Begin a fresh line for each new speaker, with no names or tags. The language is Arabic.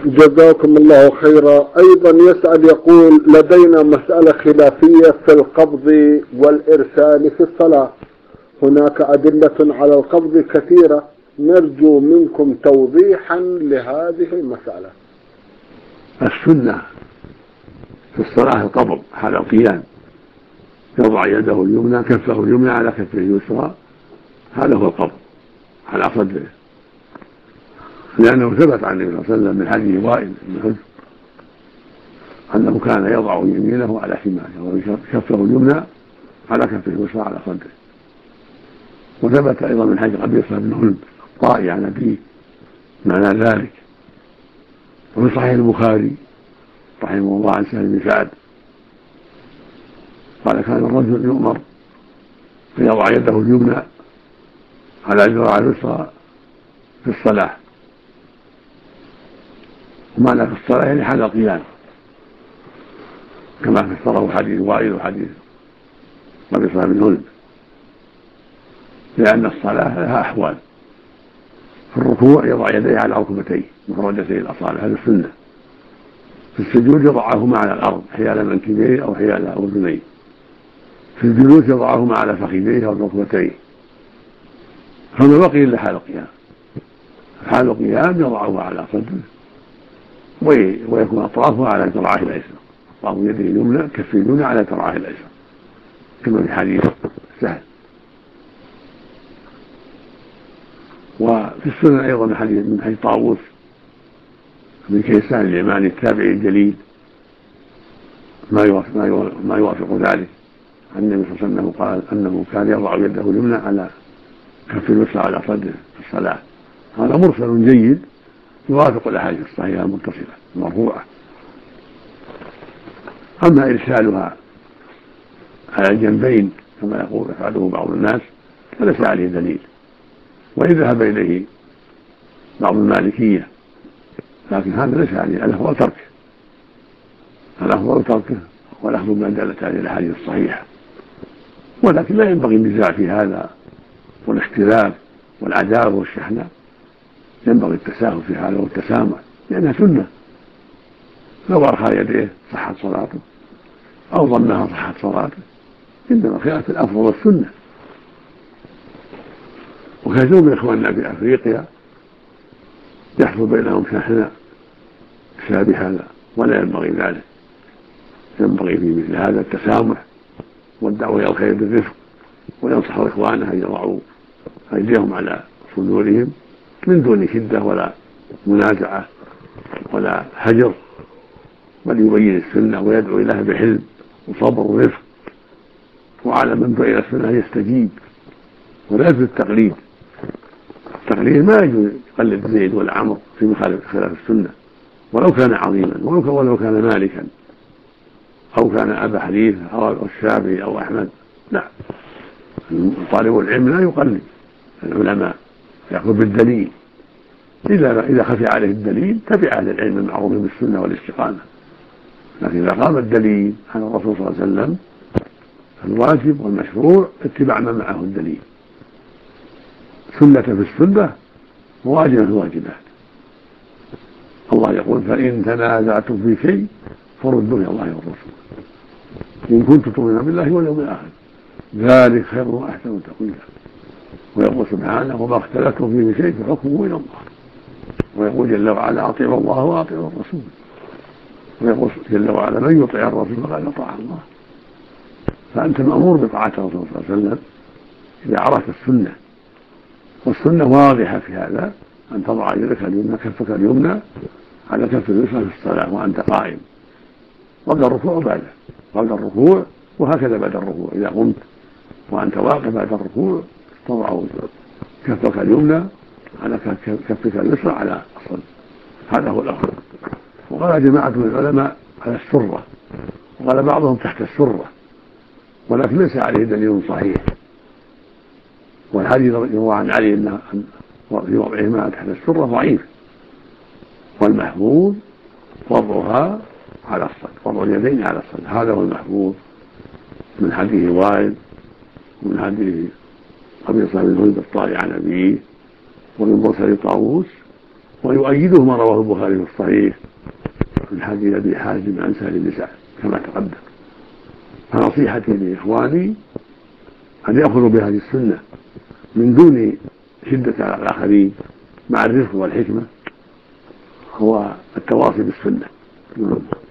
جزاكم الله خيرا. أيضا يسأل يقول: لدينا مسألة خلافية في القبض والإرسال في الصلاة، هناك أدلة على القبض كثيرة، نرجو منكم توضيحا لهذه المسألة.
السنة في الصلاة القبض حال القيام، يضع يده اليمنى كفه اليمنى على كفه اليسرى، هذا هو القبض على صدره، لأنه ثبت عن النبي صلى الله عليه وسلم من حديث وائل بن حجر أنه كان يضع يمينه على شماله وكفه اليمنى على كفه اليسرى على صدره. وثبت أيضا من حديث قبيصة بن هلب الطائي عن أبيه معنى ذلك. وفي صحيح البخاري رحمه الله عن سهل بن سعد قال: كان الرجل يؤمر فيضع يده اليمنى على ذراع اليسرى في الصلاة، ومعنى في الصلاة يعني حال القيام، كما فسره حديث وائل وحديث قبيصة بن هلب، لأن الصلاة لها أحوال. في الركوع يضع يديه على ركبتيه مفردتي الأصابع، هذا السنة. في السجود يضعهما على الأرض حيال منكبيه أو حيال أذنيه. في الجلوس يضعهما على فخذيه أو ركبتيه. فما بقي إلا حال القيام. حال القيام يضعه على صدره ويكون أطرافه على ذراعه الأيسر، أطراف يده اليمنى كف اليمنى على ذراعه الأيسر، كما في حديث سهل. وفي السنن أيضا من حديث طاووس بن كيسان اليماني التابعي الجليل ما يوافق ذلك عن النبي صلى الله عليه وسلم قال أنه كان يضع يده اليمنى على كف اليسرى على صدره في الصلاة. هذا مرسل جيد يوافق الأحاديث الصحيحة المتصلة المرفوعة. أما إرسالها على الجنبين كما يقول يفعله بعض الناس فليس عليه دليل، وإن ذهب إليه بعض المالكية، لكن هذا ليس عليه، الأفضل تركه والأخذ بما دلت عليه الأحاديث الصحيحة. ولكن لا ينبغي النزاع في هذا والاختلاف والعداوة والشحناء، ينبغي التساهل في هذا والتسامح، لأنها سنة. لو أرخى يديه صحت صلاته أو ضمها صحت صلاته، إنما خلاف الأفضل والسنة. وكثير من إخواننا في أفريقيا يحصل بينهم شحناء بسبب هذا، ولا ينبغي ذلك. ينبغي في مثل هذا التسامح والدعوة إلى الخير بالرفق، وينصح إخوانه أن يضعوا أيديهم على صدورهم من دون شدة ولا منازعة ولا هجر، بل يبين السنة ويدعو إليها بحلم وصبر ورفق. وعلى من دعا إلى السنة يستجيب ولا يجوز التقليد. التقليد ما يجوز يقلد زيد ولا عمرو في خلاف السنة، ولو كان عظيما، ولو كان مالكا أو كان أبا حنيفة أو الشافعي أو أحمد. لا، طالب العلم لا يقلد العلماء، يأخذ بالدليل. إذا خفي عليه الدليل تبع أهل العلم المعروف بالسنة والاستقامة. لكن إذا قام الدليل عن الرسول صلى الله عليه وسلم الواجب والمشروع اتباع ما معه الدليل. سنة في السنة وواجبة في الواجبات. الله يقول: فإن تنازعتم في شيء فردوا إلى الله والرسول إن كنتم تؤمنون بالله واليوم الآخر ذلك خير وأحسن تأويلا. ويقول سبحانه: وما اختلفتم فيه من شيء فحكمه إلى الله. ويقول جل وعلا: أطيعوا الله وأطيعوا الرسول. ويقول جل وعلا: من يطع الرسول فقد أطاع الله. فأنت مأمور بطاعة الرسول صلى الله عليه وسلم إذا عرفت السنة، والسنة واضحة في هذا، أن تضع يدك اليمنى كفك اليمنى على كف اليسرى في الصلاة وأنت قائم قبل الركوع وبعده، قبل الركوع وهكذا بعد الركوع. إذا قمت وأنت واقف بعد الركوع تضع كفك اليمنى على كفك اليسرى على الصدر، هذا هو الأفضل. وقال جماعة من العلماء على السرة، وقال بعضهم تحت السرة، ولكن ليس عليه دليل صحيح. والحديث يروى عن علي أن في وضعهما تحت السرة ضعيف، والمحفوظ وضعها على الصدر، وضع اليدين على الصدر، هذا هو المحفوظ من حديث وائل ومن حديث قبيصة بن هلب الطائي عن أبيه ومن مرسل طاووس ويؤيده ما رواه البخاري في الصحيح من حديث أبي حازم عن سهل بن سعد كما تقدم. فنصيحتي لإخواني أن يأخذوا بهذه السنة من دون شدة على الآخرين، مع الرفق والحكمة، هو التواصي بالسنة.